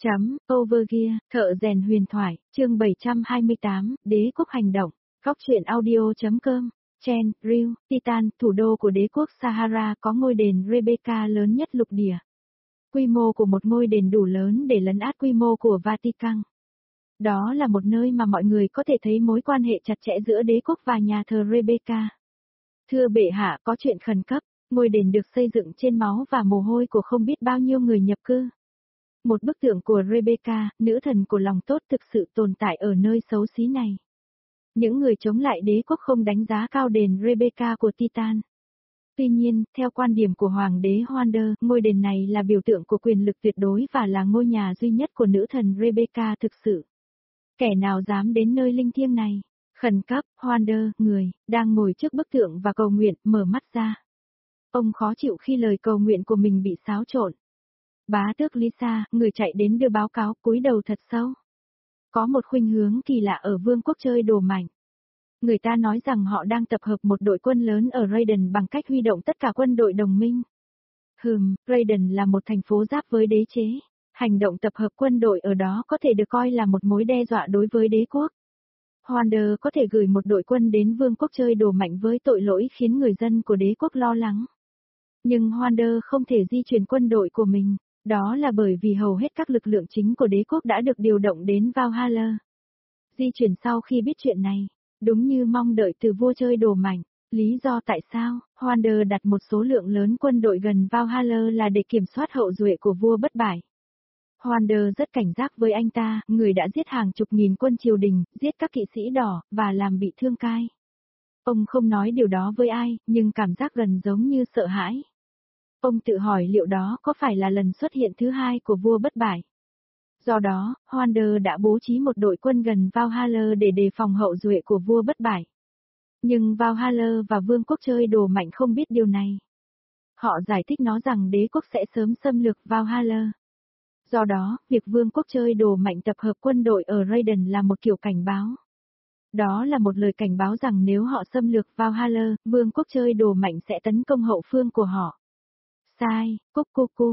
Overgear, thợ rèn huyền thoại, chương 728, đế quốc hành động, góc truyện audio.com, Chen, Ryu, Titan, thủ đô của đế quốc Sahara có ngôi đền Rebecca lớn nhất lục địa. Quy mô của một ngôi đền đủ lớn để lấn át quy mô của Vatican. Đó là một nơi mà mọi người có thể thấy mối quan hệ chặt chẽ giữa đế quốc và nhà thờ Rebecca. Thưa bệ hạ, có chuyện khẩn cấp, ngôi đền được xây dựng trên máu và mồ hôi của không biết bao nhiêu người nhập cư. Một bức tượng của Rebecca, nữ thần của lòng tốt thực sự tồn tại ở nơi xấu xí này. Những người chống lại đế quốc không đánh giá cao đền Rebecca của Titan. Tuy nhiên, theo quan điểm của Hoàng đế Wander, ngôi đền này là biểu tượng của quyền lực tuyệt đối và là ngôi nhà duy nhất của nữ thần Rebecca thực sự. Kẻ nào dám đến nơi linh thiêng này? Khẩn cấp, Wander, người, đang ngồi trước bức tượng và cầu nguyện, mở mắt ra. Ông khó chịu khi lời cầu nguyện của mình bị xáo trộn. Bá tước Lisa, người chạy đến đưa báo cáo, cúi đầu thật sâu. Có một khuynh hướng kỳ lạ ở vương quốc chơi đồ mảnh. Người ta nói rằng họ đang tập hợp một đội quân lớn ở Raiden bằng cách huy động tất cả quân đội đồng minh. Raiden là một thành phố giáp với đế chế. Hành động tập hợp quân đội ở đó có thể được coi là một mối đe dọa đối với đế quốc. Wander có thể gửi một đội quân đến vương quốc chơi đồ mạnh với tội lỗi khiến người dân của đế quốc lo lắng. Nhưng Wander không thể di chuyển quân đội của mình, đó là bởi vì hầu hết các lực lượng chính của đế quốc đã được điều động đến Valhalla. Di chuyển sau khi biết chuyện này, đúng như mong đợi từ vua chơi đồ mạnh. Lý do tại sao Wander đặt một số lượng lớn quân đội gần Valhalla là để kiểm soát hậu duệ của vua bất bại. Wander rất cảnh giác với anh ta, người đã giết hàng chục nghìn quân triều đình, giết các kỵ sĩ đỏ, và làm bị thương Cai. Ông không nói điều đó với ai, nhưng cảm giác gần giống như sợ hãi. Ông tự hỏi liệu đó có phải là lần xuất hiện thứ hai của vua bất bại. Do đó, Wander đã bố trí một đội quân gần Valhalla để đề phòng hậu duệ của vua bất bại. Nhưng Valhalla và vương quốc chơi đồ mạnh không biết điều này. Họ giải thích nó rằng đế quốc sẽ sớm xâm lược Valhalla. Do đó, việc vương quốc chơi đồ mạnh tập hợp quân đội ở Raiden là một kiểu cảnh báo. Đó là một lời cảnh báo rằng nếu họ xâm lược Valhalla, vương quốc chơi đồ mạnh sẽ tấn công hậu phương của họ. Sai, cúc,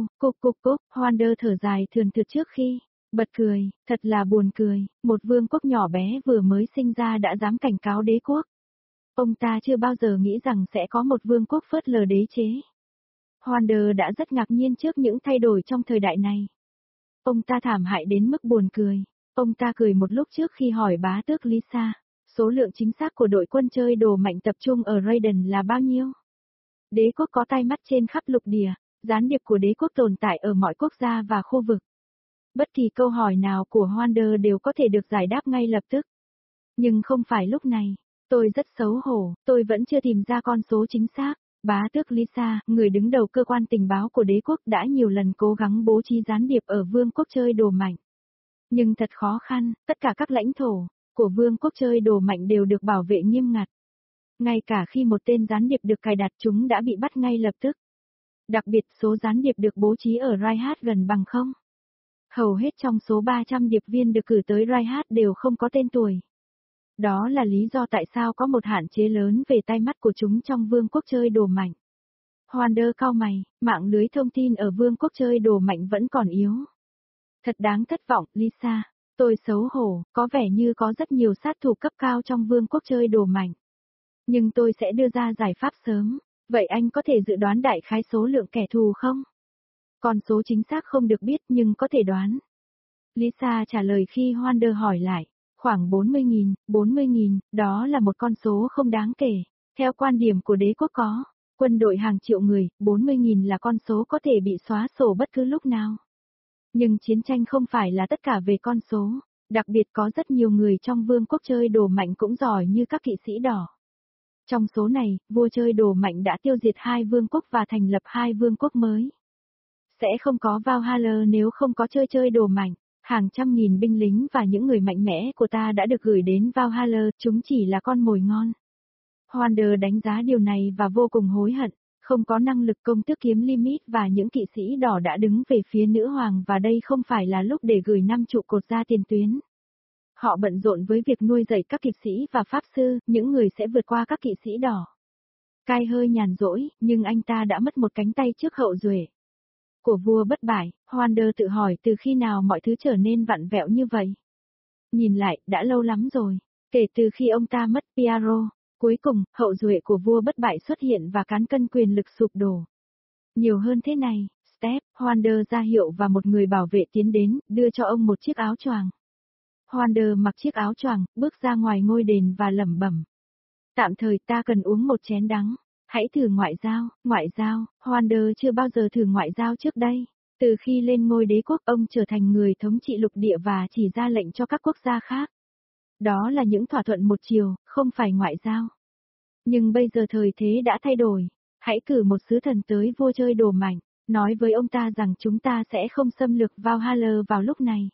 Wander thở dài thườn thượt trước khi bật cười, thật là buồn cười, một vương quốc nhỏ bé vừa mới sinh ra đã dám cảnh cáo đế quốc. Ông ta chưa bao giờ nghĩ rằng sẽ có một vương quốc phớt lờ đế chế. Wander đã rất ngạc nhiên trước những thay đổi trong thời đại này. Ông ta thảm hại đến mức buồn cười. Ông ta cười một lúc trước khi hỏi bá tước Lisa, số lượng chính xác của đội quân chơi đồ mạnh tập trung ở Raiden là bao nhiêu? Đế quốc có tai mắt trên khắp lục địa, gián điệp của đế quốc tồn tại ở mọi quốc gia và khu vực. Bất kỳ câu hỏi nào của Wander đều có thể được giải đáp ngay lập tức. Nhưng không phải lúc này, tôi rất xấu hổ, tôi vẫn chưa tìm ra con số chính xác. Bá tước Lisa, người đứng đầu cơ quan tình báo của đế quốc đã nhiều lần cố gắng bố trí gián điệp ở vương quốc chơi đồ mạnh. Nhưng thật khó khăn, tất cả các lãnh thổ của vương quốc chơi đồ mạnh đều được bảo vệ nghiêm ngặt. Ngay cả khi một tên gián điệp được cài đặt chúng đã bị bắt ngay lập tức. Đặc biệt số gián điệp được bố trí ở Raihat gần bằng không. Hầu hết trong số 300 điệp viên được cử tới Raihat đều không có tên tuổi. Đó là lý do tại sao có một hạn chế lớn về tai mắt của chúng trong vương quốc chơi đồ mạnh. Wander cau mày, mạng lưới thông tin ở vương quốc chơi đồ mạnh vẫn còn yếu. Thật đáng thất vọng, Lisa. Tôi xấu hổ, có vẻ như có rất nhiều sát thủ cấp cao trong vương quốc chơi đồ mạnh. Nhưng tôi sẽ đưa ra giải pháp sớm. Vậy anh có thể dự đoán đại khái số lượng kẻ thù không? Con số chính xác không được biết nhưng có thể đoán. Lisa trả lời khi Wander hỏi lại. Khoảng 40.000, đó là một con số không đáng kể. Theo quan điểm của đế quốc có, quân đội hàng triệu người, 40.000 là con số có thể bị xóa sổ bất cứ lúc nào. Nhưng chiến tranh không phải là tất cả về con số, đặc biệt có rất nhiều người trong vương quốc chơi đồ mạnh cũng giỏi như các kỵ sĩ đỏ. Trong số này, vua chơi đồ mạnh đã tiêu diệt 2 vương quốc và thành lập 2 vương quốc mới. Sẽ không có Valhalla nếu không có chơi đồ mạnh. Hàng trăm nghìn binh lính và những người mạnh mẽ của ta đã được gửi đến Valhalla, chúng chỉ là con mồi ngon. Wander đánh giá điều này và vô cùng hối hận, không có năng lực công tước kiếm limit và những kỵ sĩ đỏ đã đứng về phía nữ hoàng và đây không phải là lúc để gửi 5 trụ cột ra tiền tuyến. Họ bận rộn với việc nuôi dạy các kỵ sĩ và pháp sư, những người sẽ vượt qua các kỵ sĩ đỏ. Cai hơi nhàn rỗi, nhưng anh ta đã mất một cánh tay trước hậu duệ. của vua bất bại, Wander tự hỏi từ khi nào mọi thứ trở nên vặn vẹo như vậy. Nhìn lại, đã lâu lắm rồi. Kể từ khi ông ta mất Piaro, cuối cùng, hậu duệ của vua bất bại xuất hiện và cán cân quyền lực sụp đổ. Nhiều hơn thế này, Step, Wander ra hiệu và một người bảo vệ tiến đến, đưa cho ông một chiếc áo choàng. Wander mặc chiếc áo choàng, bước ra ngoài ngôi đền và lẩm bẩm. Tạm thời ta cần uống một chén đắng. Hãy thử ngoại giao, Wander chưa bao giờ thử ngoại giao trước đây. Từ khi lên ngôi đế quốc ông trở thành người thống trị lục địa và chỉ ra lệnh cho các quốc gia khác. Đó là những thỏa thuận một chiều, không phải ngoại giao. Nhưng bây giờ thời thế đã thay đổi. Hãy cử một sứ thần tới vua chơi đồ mạnh, nói với ông ta rằng chúng ta sẽ không xâm lược Valhalla vào lúc này.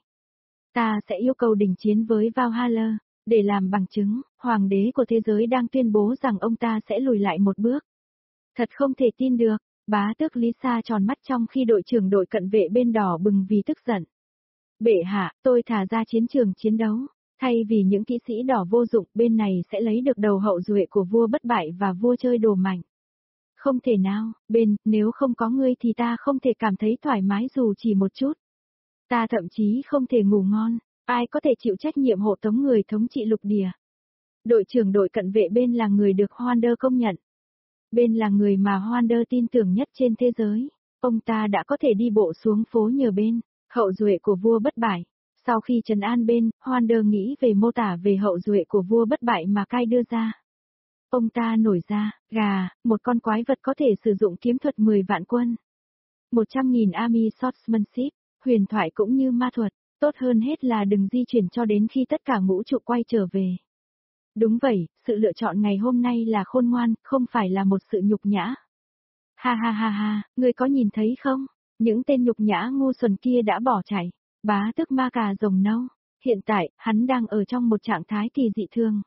Ta sẽ yêu cầu đình chiến với Valhalla. Để làm bằng chứng, hoàng đế của thế giới đang tuyên bố rằng ông ta sẽ lùi lại một bước. Thật không thể tin được, bá tước Lisa tròn mắt trong khi đội trưởng đội cận vệ bên đỏ bừng vì tức giận. Bệ hạ, tôi thả ra chiến trường chiến đấu, thay vì những kỵ sĩ đỏ vô dụng bên này sẽ lấy được đầu hậu duệ của vua bất bại và vua chơi đồ mạnh. Không thể nào, nếu không có ngươi thì ta không thể cảm thấy thoải mái dù chỉ một chút. Ta thậm chí không thể ngủ ngon. Ai có thể chịu trách nhiệm hộ tống người thống trị lục địa? Đội trưởng đội cận vệ bên là người được Wander công nhận. Bên là người mà Wander tin tưởng nhất trên thế giới. Ông ta đã có thể đi bộ xuống phố nhờ bên, hậu duệ của vua bất bại. Sau khi trấn an bên, Wander nghĩ về mô tả về hậu duệ của vua bất bại mà Kai đưa ra. Ông ta nổi ra, một con quái vật có thể sử dụng kiếm thuật 10 vạn quân. 100.000 army swordsmanship, huyền thoại cũng như ma thuật. Tốt hơn hết là đừng di chuyển cho đến khi tất cả ngũ trụ quay trở về. Đúng vậy, sự lựa chọn ngày hôm nay là khôn ngoan, không phải là một sự nhục nhã. Ha ha ha ha, ngươi có nhìn thấy không? Những tên nhục nhã ngu xuẩn kia đã bỏ chạy. Bá tước ma cà rồng nâu. Hiện tại, hắn đang ở trong một trạng thái kỳ dị thương.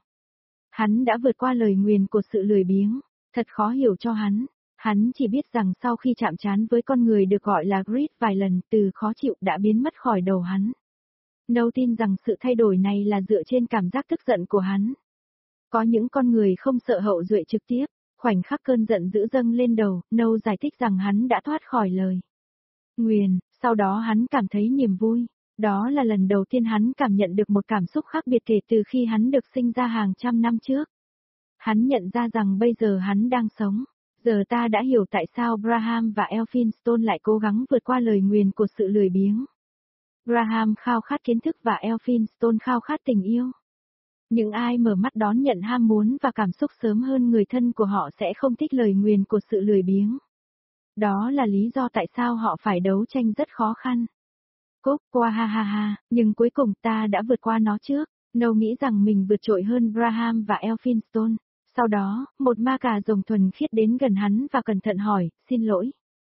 Hắn đã vượt qua lời nguyền của sự lười biếng. Thật khó hiểu cho hắn. Hắn chỉ biết rằng sau khi chạm trán với con người được gọi là Grid vài lần, từ khó chịu đã biến mất khỏi đầu hắn. Nâu tin rằng sự thay đổi này là dựa trên cảm giác tức giận của hắn. Có những con người không sợ hậu duệ trực tiếp, khoảnh khắc cơn giận dữ dâng lên đầu, Nâu giải thích rằng hắn đã thoát khỏi lời nguyền, sau đó hắn cảm thấy niềm vui. Đó là lần đầu tiên hắn cảm nhận được một cảm xúc khác biệt kể từ khi hắn được sinh ra hàng trăm năm trước. Hắn nhận ra rằng bây giờ hắn đang sống. Giờ ta đã hiểu tại sao Graham và Elphinstone lại cố gắng vượt qua lời nguyền của sự lười biếng. Graham khao khát kiến thức và Elphinstone khao khát tình yêu. Những ai mở mắt đón nhận ham muốn và cảm xúc sớm hơn người thân của họ sẽ không thích lời nguyền của sự lười biếng. Đó là lý do tại sao họ phải đấu tranh rất khó khăn. Cúc qua ha ha ha, nhưng cuối cùng ta đã vượt qua nó trước. Nâu nghĩ rằng mình vượt trội hơn Graham và Elphinstone. Sau đó, một ma cà rồng thuần khiết đến gần hắn và cẩn thận hỏi, xin lỗi.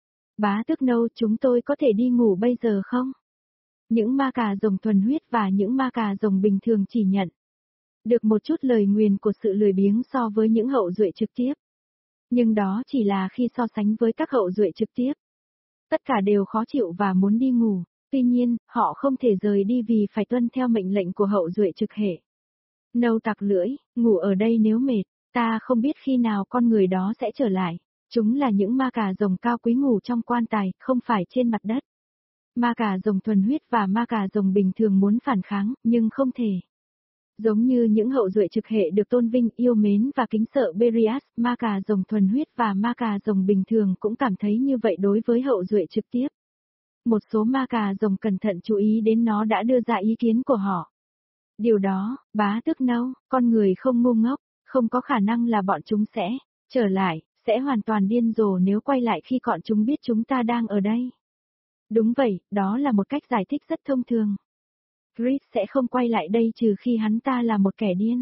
Bá tước Nâu, chúng tôi có thể đi ngủ bây giờ không? Những ma cà rồng thuần huyết và những ma cà rồng bình thường chỉ nhận được một chút lời nguyền của sự lười biếng so với những hậu duệ trực tiếp. Nhưng đó chỉ là khi so sánh với các hậu duệ trực tiếp. Tất cả đều khó chịu và muốn đi ngủ, tuy nhiên, họ không thể rời đi vì phải tuân theo mệnh lệnh của hậu duệ trực hệ. Nâu tặc lưỡi, ngủ ở đây nếu mệt, ta không biết khi nào con người đó sẽ trở lại. Chúng là những ma cà rồng cao quý ngủ trong quan tài, không phải trên mặt đất. Ma cà rồng thuần huyết và ma cà rồng bình thường muốn phản kháng, nhưng không thể. Giống như những hậu duệ trực hệ được tôn vinh, yêu mến và kính sợ Berias, ma cà rồng thuần huyết và ma cà rồng bình thường cũng cảm thấy như vậy đối với hậu duệ trực tiếp. Một số ma cà rồng cẩn thận chú ý đến nó đã đưa ra ý kiến của họ. Điều đó, bá tước Nâu, con người không ngu ngốc, không có khả năng là bọn chúng sẽ trở lại, sẽ hoàn toàn điên rồ nếu quay lại khi bọn chúng biết chúng ta đang ở đây. Đúng vậy, đó là một cách giải thích rất thông thường. Grid sẽ không quay lại đây trừ khi hắn ta là một kẻ điên.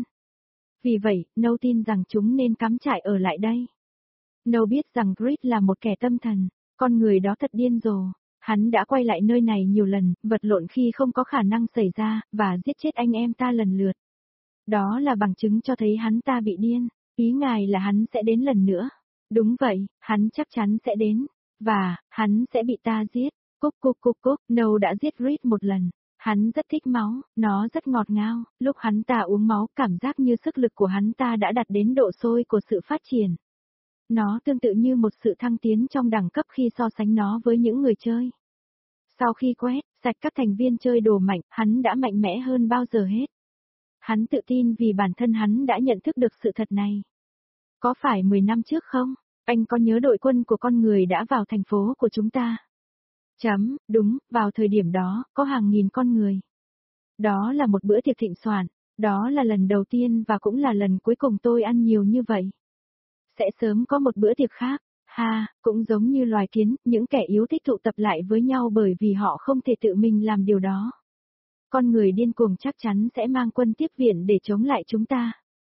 Vì vậy, Nâu tin rằng chúng nên cắm trại ở lại đây. Nâu biết rằng Grid là một kẻ tâm thần, con người đó thật điên rồ. Hắn đã quay lại nơi này nhiều lần, vật lộn khi không có khả năng xảy ra, và giết chết anh em ta lần lượt. Đó là bằng chứng cho thấy hắn ta bị điên. Ý ngài là hắn sẽ đến lần nữa. Đúng vậy, hắn chắc chắn sẽ đến. Và, hắn sẽ bị ta giết. Cúc, Nâu đã giết Grid một lần. Hắn rất thích máu, nó rất ngọt ngào. Lúc hắn ta uống máu, cảm giác như sức lực của hắn ta đã đạt đến độ sôi của sự phát triển. Nó tương tự như một sự thăng tiến trong đẳng cấp khi so sánh nó với những người chơi. Sau khi quét sạch các thành viên chơi đồ mạnh, hắn đã mạnh mẽ hơn bao giờ hết. Hắn tự tin vì bản thân hắn đã nhận thức được sự thật này. Có phải 10 năm trước không? Anh có nhớ đội quân của con người đã vào thành phố của chúng ta? Đúng, vào thời điểm đó, có hàng nghìn con người. Đó là một bữa tiệc thịnh soạn, đó là lần đầu tiên và cũng là lần cuối cùng tôi ăn nhiều như vậy. Sẽ sớm có một bữa tiệc khác, cũng giống như loài kiến, những kẻ yếu thích tụ tập lại với nhau bởi vì họ không thể tự mình làm điều đó. Con người điên cuồng chắc chắn sẽ mang quân tiếp viện để chống lại chúng ta.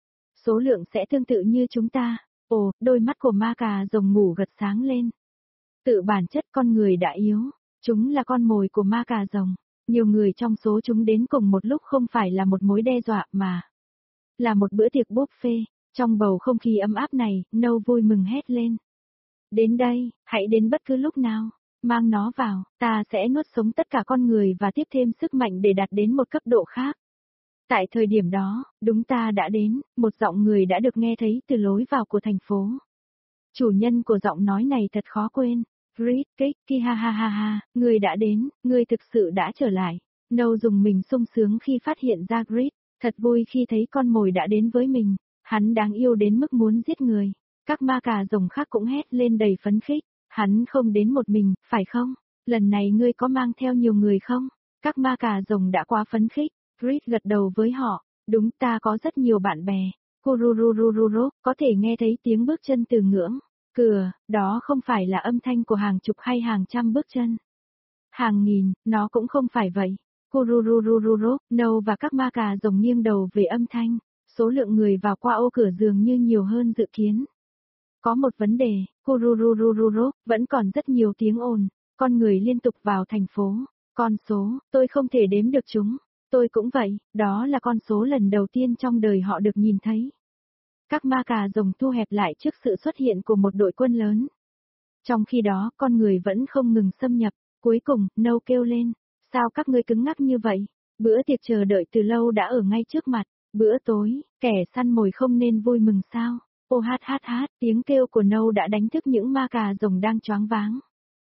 Số lượng sẽ tương tự như chúng ta. Ồ, đôi mắt của ma cà rồng ngủ gật sáng lên. Tự bản chất con người đã yếu, chúng là con mồi của ma cà rồng. Nhiều người trong số chúng đến cùng một lúc không phải là một mối đe dọa mà là một bữa tiệc buffet. Trong bầu không khí ấm áp này, Nâu vui mừng hét lên. Đến đây, hãy đến bất cứ lúc nào. Mang nó vào, ta sẽ nuốt sống tất cả con người và tiếp thêm sức mạnh để đạt đến một cấp độ khác. Tại thời điểm đó, đúng ta đã đến, một giọng người đã được nghe thấy từ lối vào của thành phố. Chủ nhân của giọng nói này thật khó quên. Grit, Kiki ha ha ha ha, người đã đến, người thực sự đã trở lại. Nâu dùng mình sung sướng khi phát hiện ra Grit, thật vui khi thấy con mồi đã đến với mình. Hắn đáng yêu đến mức muốn giết người. Các ma cà rồng khác cũng hét lên đầy phấn khích. Hắn không đến một mình, phải không? Lần này ngươi có mang theo nhiều người không? Các ma cà rồng đã quá phấn khích. Grit gật đầu với họ. Đúng, ta có rất nhiều bạn bè. Kurururururu, có thể nghe thấy tiếng bước chân từ ngưỡng cửa, đó không phải là âm thanh của hàng chục hay hàng trăm bước chân. Hàng nghìn, nó cũng không phải vậy. Kurururururu, Nâu và các ma cà rồng nghiêng đầu về âm thanh. Số lượng người vào qua ô cửa dường như nhiều hơn dự kiến. Có một vấn đề, Kurururururu, vẫn còn rất nhiều tiếng ồn, con người liên tục vào thành phố. Con số, tôi không thể đếm được chúng. Tôi cũng vậy, đó là con số lần đầu tiên trong đời họ được nhìn thấy. Các ma cà rồng thu hẹp lại trước sự xuất hiện của một đội quân lớn. Trong khi đó, con người vẫn không ngừng xâm nhập. Cuối cùng, Nâu kêu lên, sao các ngươi cứng ngắc như vậy? Bữa tiệc chờ đợi từ lâu đã ở ngay trước mặt. Bữa tối, kẻ săn mồi không nên vui mừng sao? Ô hát hát hát, tiếng kêu của Nâu đã đánh thức những ma cà rồng đang choáng váng.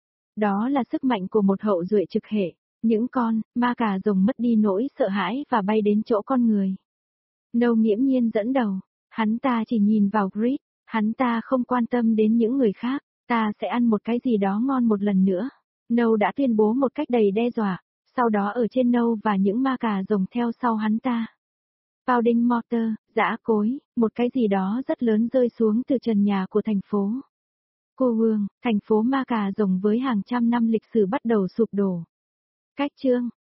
Đó là sức mạnh của một hậu duệ trực hệ. Những con, ma cà rồng mất đi nỗi sợ hãi và bay đến chỗ con người. Nâu nghiễm nhiên dẫn đầu. Hắn ta chỉ nhìn vào Grit, hắn ta không quan tâm đến những người khác, ta sẽ ăn một cái gì đó ngon một lần nữa. Nâu đã tuyên bố một cách đầy đe dọa, sau đó ở trên Nâu và những ma cà rồng theo sau hắn ta. Pounding mortar, giã cối, một cái gì đó rất lớn rơi xuống từ trần nhà của thành phố. Cô Vương, thành phố ma cà rồng với hàng trăm năm lịch sử bắt đầu sụp đổ. Cách chương